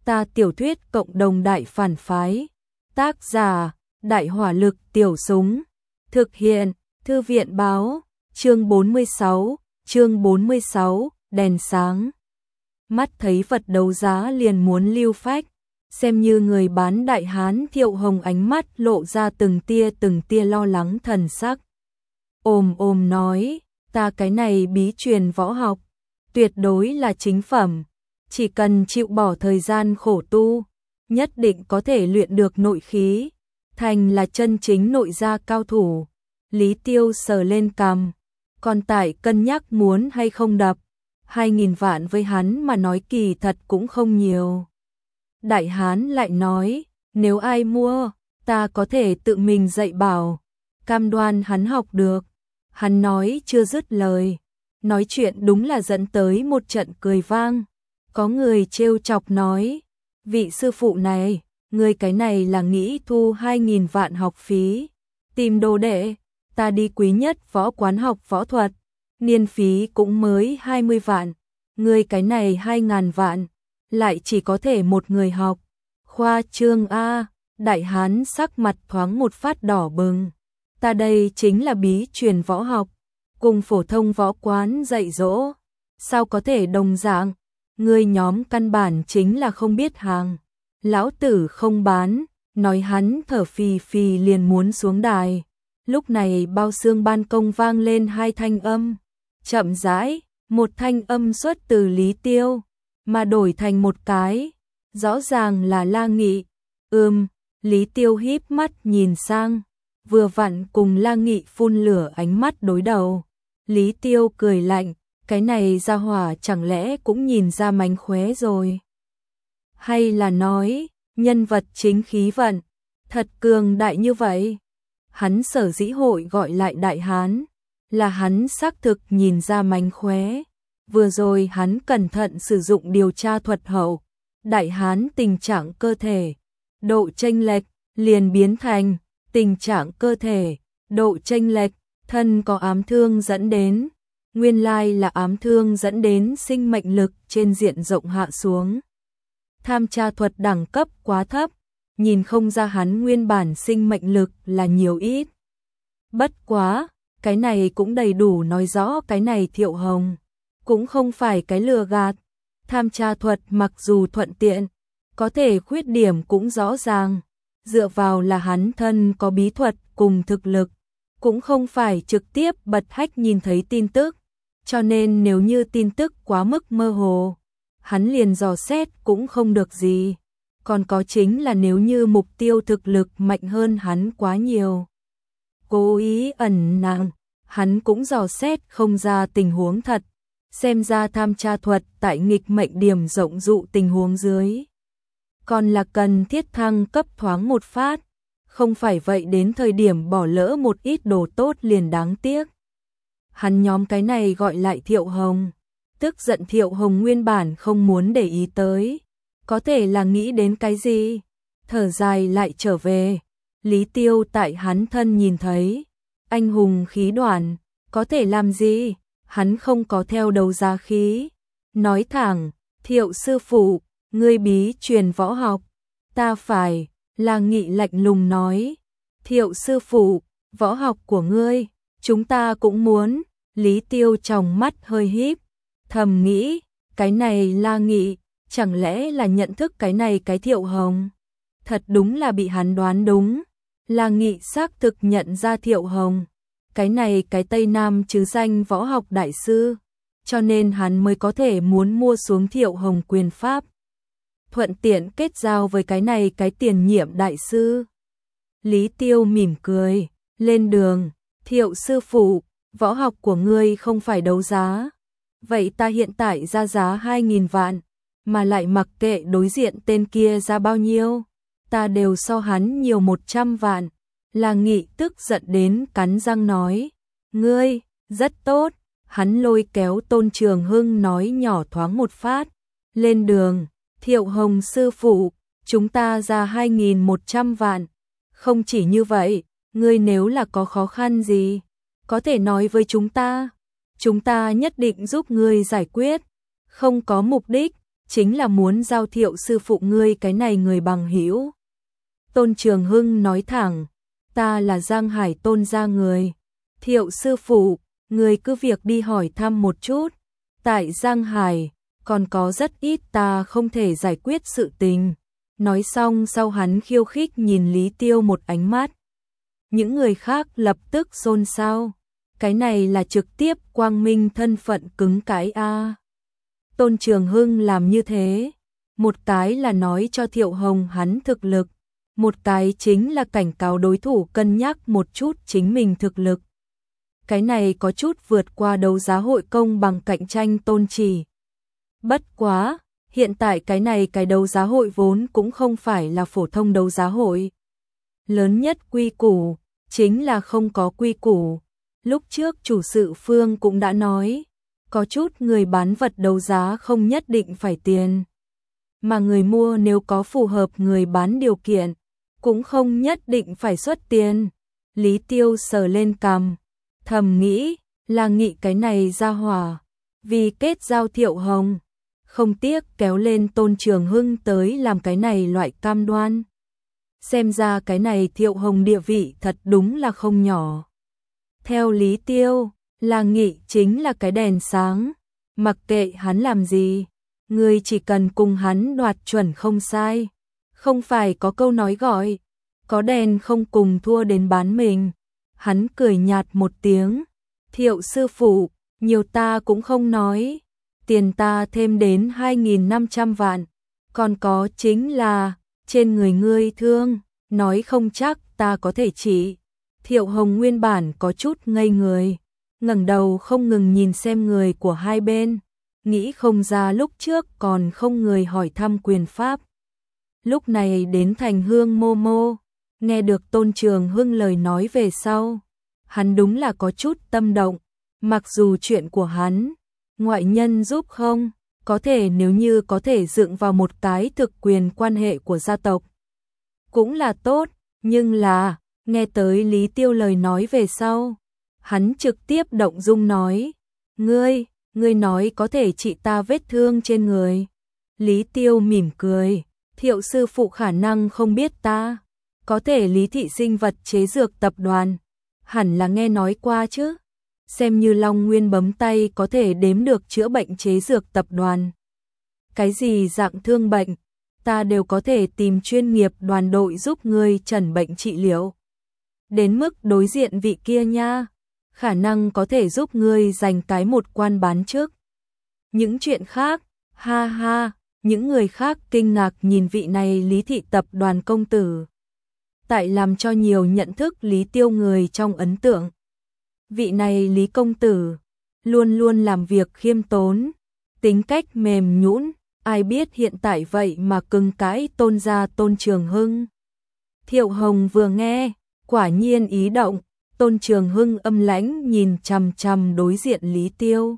Ta tiểu thuyết cộng đồng đại phản phái. Tác giả, Đại hỏa lực tiểu súng. Thực hiện, Thư viện báo, chương 46, đèn sáng. Mắt thấy vật đấu giá liền muốn lưu phách, xem như người bán Đại Hán Thiệu Hồng ánh mắt lộ ra từng tia lo lắng thần sắc. Ôm nói, ta cái này bí truyền võ học, tuyệt đối là chính phẩm, chỉ cần chịu bỏ thời gian khổ tu, nhất định có thể luyện được nội khí, thành là chân chính nội gia cao thủ. Lý Tiêu sờ lên cằm, còn tại cân nhắc muốn hay không đập, 2.000 vạn với hắn mà nói kỳ thật cũng không nhiều. Đại Hán lại nói, nếu ai mua, ta có thể tự mình dạy bảo, cam đoan hắn học được. Hắn nói chưa dứt lời, nói chuyện đúng là dẫn tới một trận cười vang. Có người trêu chọc nói, vị sư phụ này, người cái này là nghĩ thu 2.000 vạn học phí, tìm đồ đệ, ta đi quý nhất võ quán học võ thuật, niên phí cũng mới 20 vạn, người cái này 2.000 vạn, lại chỉ có thể một người học. Khoa trương A, Đại Hán sắc mặt thoáng một phát đỏ bừng. Ta đây chính là bí truyền võ học, cùng phổ thông võ quán dạy dỗ, sao có thể đồng dạng, người nhóm căn bản chính là không biết hàng. Lão tử không bán, nói hắn thở phì phì liền muốn xuống đài. Lúc này bao xương ban công vang lên hai thanh âm, chậm rãi, một thanh âm xuất từ Lý Tiêu, mà đổi thành một cái, rõ ràng là La Nghị. Lý Tiêu híp mắt nhìn sang, vừa vặn cùng La Nghị phun lửa ánh mắt đối đầu. Lý Tiêu cười lạnh, cái này ra hỏa chẳng lẽ cũng nhìn ra mánh khóe rồi? Hay là nói, nhân vật chính khí vận, thật cường đại như vậy? Hắn sở dĩ hội gọi lại Đại Hán, là hắn xác thực nhìn ra mánh khóe. Vừa rồi hắn cẩn thận sử dụng điều tra thuật hậu, Đại Hán tình trạng cơ thể, độ chênh lệch, liền biến thành tình trạng cơ thể, độ chênh lệch, thân có ám thương dẫn đến. Nguyên lai là ám thương dẫn đến sinh mệnh lực trên diện rộng hạ xuống. Tham tra thuật đẳng cấp quá thấp, nhìn không ra hắn nguyên bản sinh mệnh lực là nhiều ít. Bất quá, cái này cũng đầy đủ nói rõ cái này Thiệu Hồng cũng không phải cái lừa gạt. Tham tra thuật mặc dù thuận tiện, có thể khuyết điểm cũng rõ ràng, dựa vào là hắn thân có bí thuật cùng thực lực, cũng không phải trực tiếp bật hách nhìn thấy tin tức, cho nên nếu như tin tức quá mức mơ hồ, hắn liền dò xét cũng không được gì. Còn có chính là nếu như mục tiêu thực lực mạnh hơn hắn quá nhiều, cố ý ẩn nặng, hắn cũng dò xét không ra tình huống thật. Xem ra tham tra thuật tại nghịch mệnh điểm rộng dụ tình huống dưới, còn là cần thiết thăng cấp thoáng một phát, không phải vậy đến thời điểm bỏ lỡ một ít đồ tốt liền đáng tiếc. Hắn nhóm cái này gọi lại Thiệu Hồng, tức giận Thiệu Hồng nguyên bản không muốn để ý tới, có thể là nghĩ đến cái gì, thở dài lại trở về. Lý Tiêu tại hắn thân nhìn thấy, anh hùng khí đoàn, có thể làm gì, hắn không có theo đấu giá khí. Nói thẳng, Thiệu sư phụ, ngươi bí truyền võ học, ta phải. La Nghị lạnh lùng nói, Thiệu sư phụ, võ học của ngươi, chúng ta cũng muốn. Lý Tiêu tròng mắt hơi híp, thầm nghĩ, cái này La Nghị, chẳng lẽ là nhận thức cái này cái Thiệu Hồng? Thật đúng là bị hắn đoán đúng. La Nghị xác thực nhận ra Thiệu Hồng, cái này cái Tây Nam chứ danh võ học đại sư, cho nên hắn mới có thể muốn mua xuống Thiệu Hồng quyền pháp, thuận tiện kết giao với cái này cái tiền nhiệm đại sư. Lý Tiêu mỉm cười, lên đường. Thiệu sư phụ, võ học của ngươi không phải đấu giá, vậy ta hiện tại ra giá 2.000 vạn, mà lại mặc kệ đối diện tên kia ra bao nhiêu, ta đều so hắn nhiều 100 vạn. La Nghị tức giận đến cắn răng nói, ngươi, rất tốt. Hắn lôi kéo Tôn Trường Hưng nói nhỏ thoáng một phát, lên đường. Thiệu Hồng sư phụ, chúng ta ra 2.100 vạn. Không chỉ như vậy, ngươi nếu là có khó khăn gì, có thể nói với chúng ta nhất định giúp ngươi giải quyết. Không có mục đích, chính là muốn giao Thiệu sư phụ ngươi cái này người bằng hữu. Tôn Trường Hưng nói thẳng, ta là Giang Hải Tôn gia người. Thiệu sư phụ, người cứ việc đi hỏi thăm một chút. Tại Giang Hải, còn có rất ít ta không thể giải quyết sự tình. Nói xong sau hắn khiêu khích nhìn Lý Tiêu một ánh mắt. Những người khác lập tức xôn xao. Cái này là trực tiếp quang minh thân phận cứng cái a. Tôn Trường Hưng làm như thế, một cái là nói cho Thiệu Hồng hắn thực lực, một cái chính là cảnh cáo đối thủ cân nhắc một chút chính mình thực lực. Cái này có chút vượt qua đấu giá hội công bằng cạnh tranh tôn chỉ. Bất quá, hiện tại cái đấu giá hội vốn cũng không phải là phổ thông đấu giá hội. Lớn nhất quy củ, chính là không có quy củ. Lúc trước chủ sự Phương cũng đã nói, có chút người bán vật đấu giá không nhất định phải tiền. Mà người mua nếu có phù hợp người bán điều kiện, cũng không nhất định phải xuất tiền. Lý Tiêu sờ lên cằm, thầm nghĩ, là nghị cái này ra hỏa, vì kết giao Thiệu Hồng, không tiếc kéo lên Tôn Trường Hưng tới làm cái này loại cam đoan. Xem ra cái này Thiệu Hồng địa vị thật đúng là không nhỏ. Theo Lý Tiêu, là nghị chính là cái đèn sáng, mặc kệ hắn làm gì, người chỉ cần cùng hắn đoạt chuẩn không sai. Không phải có câu nói gọi, có đèn không cùng thua đến bán mình. Hắn cười nhạt một tiếng, Thiệu sư phụ, nhiều ta cũng không nói, tiền ta thêm đến 2.500 vạn, còn có chính là, trên người ngươi thương, nói không chắc ta có thể chỉ. Thiệu Hồng nguyên bản có chút ngây người, ngẩng đầu không ngừng nhìn xem người của hai bên, nghĩ không ra lúc trước còn không người hỏi thăm quyền pháp. Lúc này đến Thành Hương Momo, nghe được Tôn Trường Hưng lời nói về sau, hắn đúng là có chút tâm động, mặc dù chuyện của hắn, ngoại nhân giúp không, có thể nếu như có thể dựng vào một cái thực quyền quan hệ của gia tộc, cũng là tốt, nhưng là, nghe tới Lý Tiêu lời nói về sau, hắn trực tiếp động dung nói, ngươi nói có thể trị ta vết thương trên người. Lý Tiêu mỉm cười, Thiệu sư phụ khả năng không biết ta, có thể Lý thị sinh vật chế dược tập đoàn, hẳn là nghe nói qua chứ, xem như Long Nguyên bấm tay có thể đếm được chữa bệnh chế dược tập đoàn. Cái gì dạng thương bệnh, ta đều có thể tìm chuyên nghiệp đoàn đội giúp ngươi chẩn bệnh trị liệu. Đến mức đối diện vị kia nha, khả năng có thể giúp ngươi giành cái một quan bán trước. Những chuyện khác, ha ha, những người khác kinh ngạc nhìn vị này Lý thị tập đoàn công tử. Tại làm cho nhiều nhận thức Lý Tiêu người trong ấn tượng. Vị này Lý công tử, luôn luôn làm việc khiêm tốn, tính cách mềm nhũn, ai biết hiện tại vậy mà cứng cãi Tôn gia Tôn Trường Hưng. Thiệu Hồng vừa nghe, quả nhiên ý động, Tôn Trường Hưng âm lãnh nhìn chằm chằm đối diện Lý Tiêu.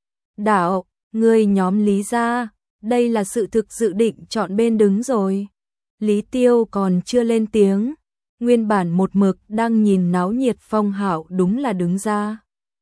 Đạo, ngươi nhóm Lý gia, đây là sự thực dự định chọn bên đứng rồi. Lý Tiêu còn chưa lên tiếng, nguyên bản một mực đang nhìn náo nhiệt Phong Hạo đúng là đứng ra.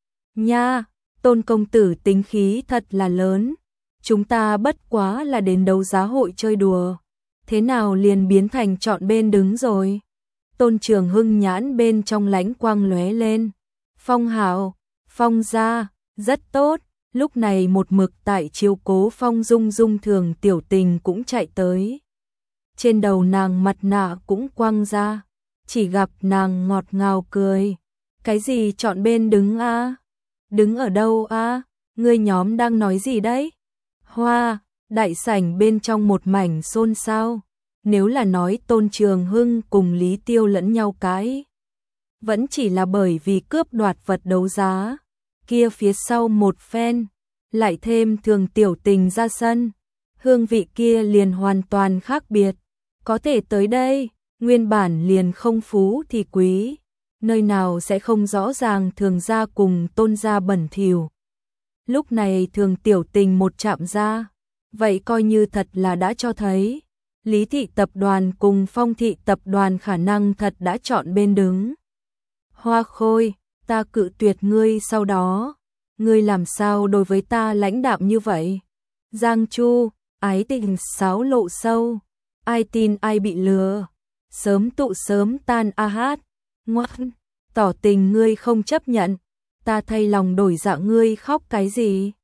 Nha, Tôn công tử tính khí thật là lớn, chúng ta bất quá là đến đấu giá hội chơi đùa, thế nào liền biến thành chọn bên đứng rồi. Tôn Trường Hưng nhãn bên trong lánh quang lóe lên. Phong Hạo, Phong gia, rất tốt. Lúc này một mực tại chiếu cố Phong Dung Dung thường tiểu tình cũng chạy tới. Trên đầu nàng mặt nạ cũng quăng ra, chỉ gặp nàng ngọt ngào cười. Cái gì chọn bên đứng a? Đứng ở đâu a? Ngươi nhóm đang nói gì đấy? Hoa, đại sảnh bên trong một mảnh xôn xao. Nếu là nói Tôn Trường Hưng cùng Lý Tiêu lẫn nhau cái, vẫn chỉ là bởi vì cướp đoạt vật đấu giá, kia phía sau một phen, lại thêm thường tiểu tình ra sân, hương vị kia liền hoàn toàn khác biệt. Có thể tới đây, nguyên bản liền không phú thì quý, nơi nào sẽ không rõ ràng thường gia cùng Tôn gia bẩn thỉu. Lúc này thường tiểu tình một chạm ra, vậy coi như thật là đã cho thấy Lý thị tập đoàn cùng Phong thị tập đoàn khả năng thật đã chọn bên đứng. Hoa Khôi, ta cự tuyệt ngươi sau đó, ngươi làm sao đối với ta lãnh đạm như vậy? Giang Chu, ái tình sáo lộ sâu, ai tin ai bị lừa, sớm tụ sớm tan a hát, ngoan, tỏ tình ngươi không chấp nhận, ta thay lòng đổi dạ ngươi khóc cái gì?